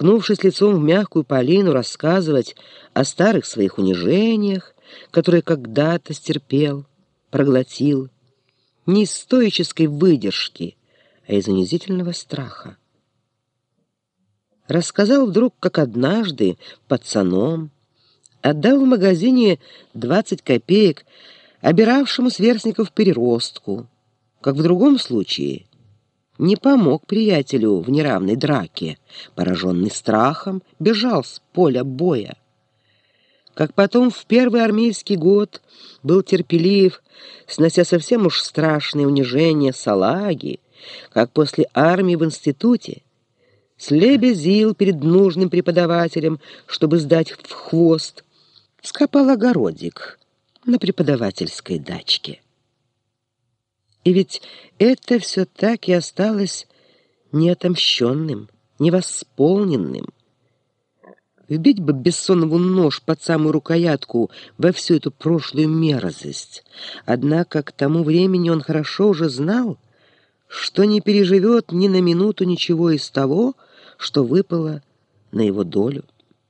уткнувшись лицом в мягкую полину, рассказывать о старых своих унижениях, которые когда-то стерпел, проглотил, не из стоической выдержки, а из унизительного страха. Рассказал вдруг, как однажды пацаном отдал в магазине 20 копеек обиравшему сверстников переростку, как в другом случае не помог приятелю в неравной драке, пораженный страхом, бежал с поля боя. Как потом в первый армейский год был терпелив, снося совсем уж страшные унижения салаги, как после армии в институте слебезил перед нужным преподавателем, чтобы сдать в хвост, скопал огородик на преподавательской дачке. И ведь это все так и осталось неотомщенным, невосполненным. Вбить бы Бессонову нож под самую рукоятку во всю эту прошлую мерзость. Однако к тому времени он хорошо уже знал, что не переживет ни на минуту ничего из того, что выпало на его долю.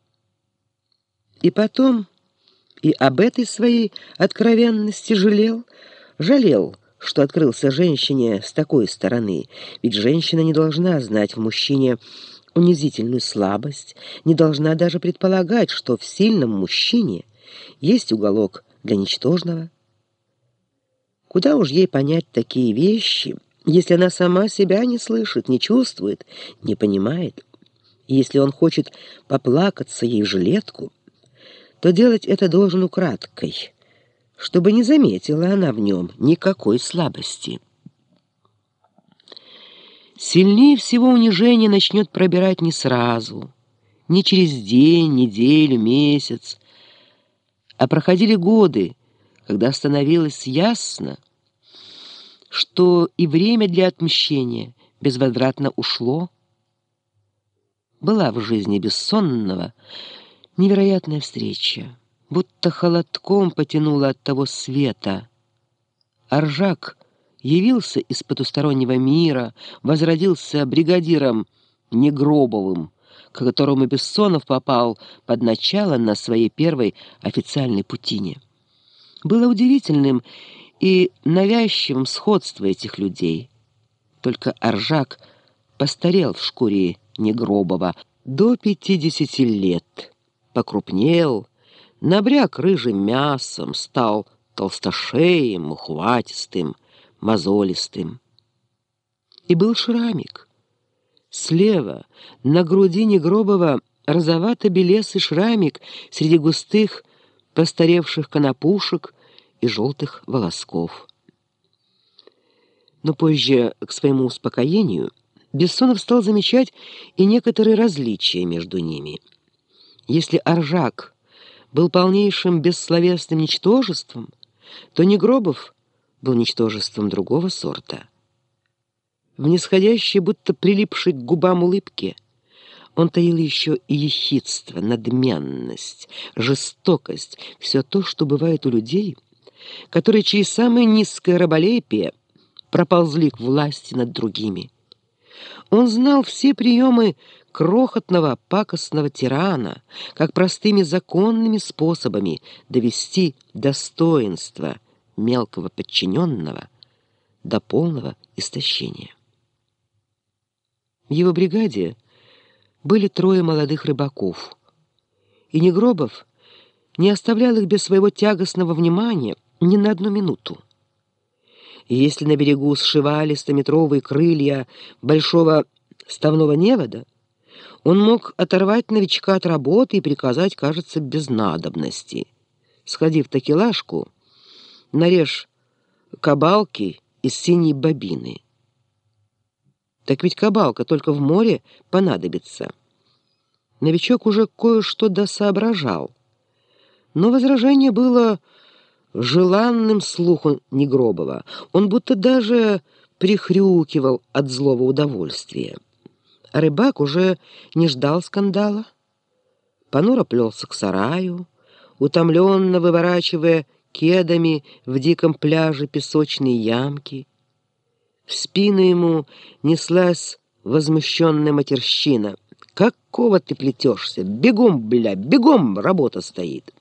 И потом и об этой своей откровенности жалел, что открылся женщине с такой стороны, ведь женщина не должна знать в мужчине унизительную слабость, не должна даже предполагать, что в сильном мужчине есть уголок для ничтожного. Куда уж ей понять такие вещи, если она сама себя не слышит, не чувствует, не понимает? И если он хочет поплакаться ей в жилетку, то делать это должен украдкой, чтобы не заметила она в нем никакой слабости. Сильнее всего унижение начнет пробирать не сразу, не через день, неделю, месяц, а проходили годы, когда становилось ясно, что и время для отмщения безвозвратно ушло. Была в жизни Бессонного невероятная встреча, будто холодком потянуло от того света. Аржак явился из потустороннего мира, возродился бригадиром Негробовым, к которому Бессонов попал под начало на своей первой официальной путине. Было удивительным и навязчивым сходство этих людей. Только Аржак постарел в шкуре Негробова до 50 лет, покрупнел, набряк рыжим мясом, стал толстошеем, ухватистым, мозолистым. И был шрамик. Слева на груди Негробова розовато-белесый шрамик среди густых постаревших конопушек и желтых волосков. Но позже, к своему успокоению, Бессонов стал замечать и некоторые различия между ними. Если Аржак был полнейшим бессловесным ничтожеством, то Негробов был ничтожеством другого сорта. В нисходящей, будто прилипшей к губам улыбке, он таил еще и ехидство, надменность, жестокость, все то, что бывает у людей, которые через самое низкое раболепие проползли к власти над другими. Он знал все приемы крохотного пакостного тирана, как простыми законными способами довести достоинство мелкого подчиненного до полного истощения. В его бригаде были 3 молодых рыбаков, и Негробов не оставлял их без своего тягостного внимания ни на одну минуту. И если на берегу сшивали 100-метровые крылья большого ставного невода, он мог оторвать новичка от работы и приказать, кажется, без надобности: сходи в такелажку, нарежь кабалки из синей бобины. Так ведь кабалка только в море понадобится. Новичок уже кое-что досоображал, но возражение было желанным слуху Негробова. Он будто даже прихрюкивал от злого удовольствия. А рыбак уже не ждал скандала. Понуро плелся к сараю, утомленно выворачивая кедами в диком пляже песочные ямки. В спину ему неслась возмущенная матерщина. Какого ты плетешься? Бегом, бля, бегом, работа стоит!»